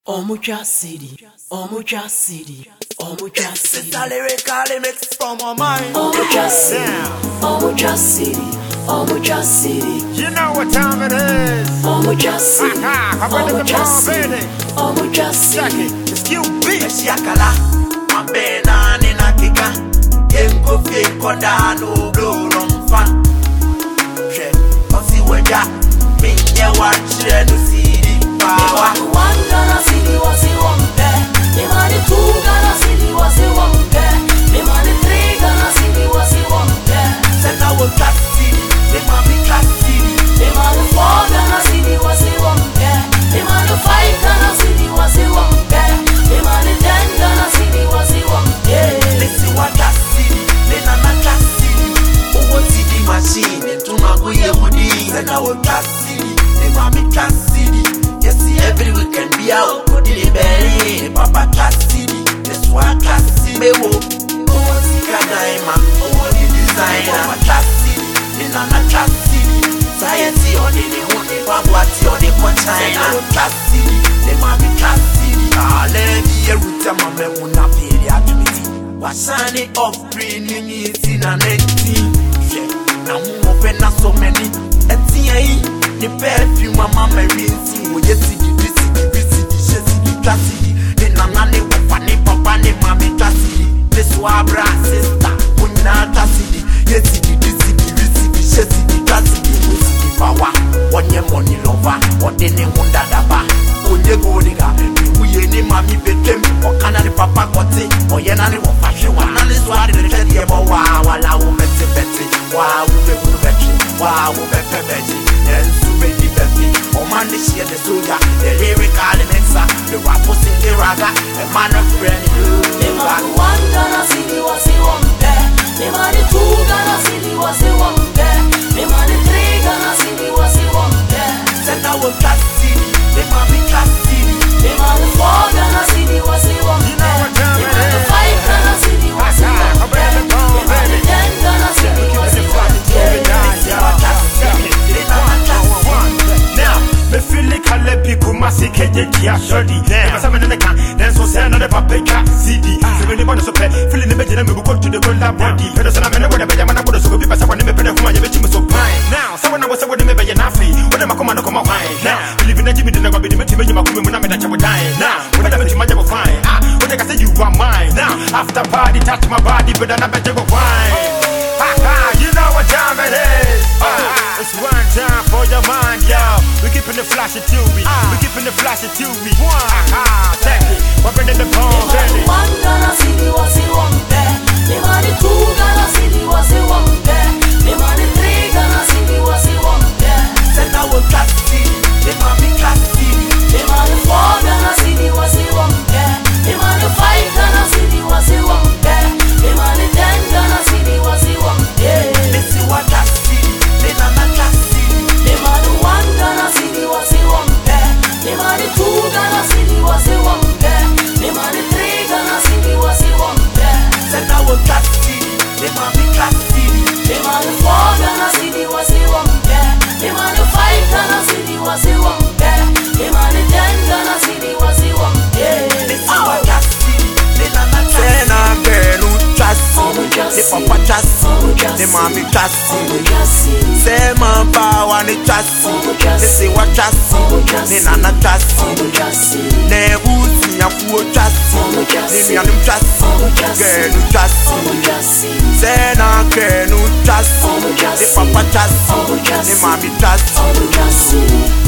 Omuja City, Omuja City, Omuja City. It's a lyrical mix from my mind. Omuja City, Omuja City, Omuja City. You know what time it is. Omuja City, Omuja City, Omuja City. It's QB. Shakala, mambena nina kika. Yengo fiko dano blue fan. She, osi weja, minye wache no city power. One gonna city was he one there. The money two gonna city was he one there. The money three gonna city was he one there. Send I will class city, the mommy class city. The money four gonna city was he one there. The money five gonna city was he one there. The money 10 gonna city was he one there. This is what class city, the nana class city. Over city machine, to my way woody. Send I will class city, the mommy class city. Yes, see every weekend be out, put in the belly. Papa class city, this one class city. Me wo, over Sika Daima, over the designer. Over class city, the nana class city. Science on the honey, Babwati on the China. Class city, the mommy class city. Ah, let me hear with them, I'm a failure activity. Wasani of bringing it in an 18. Now, open up so many. The perfume my mama rinse you. Yes, the classy. The nanny, funny, papa, the mommy classy. The swabra sister, Puna classy. Yes, the classy. The power, one year money lover, or the name Wunda Daba. Onye Godiga, we any mammy became, or canary papa got it, or Yanani of fashion. One is what the teddy about wow, I will make the betty. Wow, we will bet you. Wow, we will bet you. Man, this year the soldier, the lyrical mixer, the rappers in the raga, a man of friend. The man one gonna city was he one there. The money two gonna city was he one there. The money three gonna city was he one there. Send our class city, the mommy class city. The money four gonna city was he one there. The money five gonna city was he one there. The money 10 gonna city was he one there. Me feel like a lepi kumasi keje kia shorty. Never summon in the can, then so send on the paprika CD. So when you want to pay, feeling the bedroom, we go to the cold body. Pedals and I'm in a way that I'm going to so people someone in the bed of my bitch so fine. Now, someone I was with me by an affi. When I'm a command come wine. Now, believe in a Jimmy, then I'll be the Matthew Makum when I'm in a job dying. Now, when I'm in my job fine. When I say you are mine. Now, after party, touch my body, but then I bet you go fine. You know what time it is. It's one time for your mind, yo. We keeping the flashy to me. We keeping the flashy to me. Take it. We're in the phone, baby. One gonna city was he one there. The money two gonna city was he one there. The money three gonna city was he one there. Send our class city, the mommy class city. The money four gonna city was he one there. The money five gonna city was he one there. The money 10 gonna city was he one there. This is what class city, the nana class city. The money one gonna city was he one there. The money two gonna city was he one there. The money three gonna city was he one there. Send our class city, the mommy class city. The money four gonna city was he one there. The money five gonna city was he one there. The money 10 gonna city was he one there. This is what class city, the nana class city. The papa chassis, the mommy chassis. Say my power, the chassis. They say what chassis, the nana chassis. Ne uzi ya fuo chassis, the mianum chassis, girl chassis. Say na girl chassis, the papa chassis, the mommy chassis.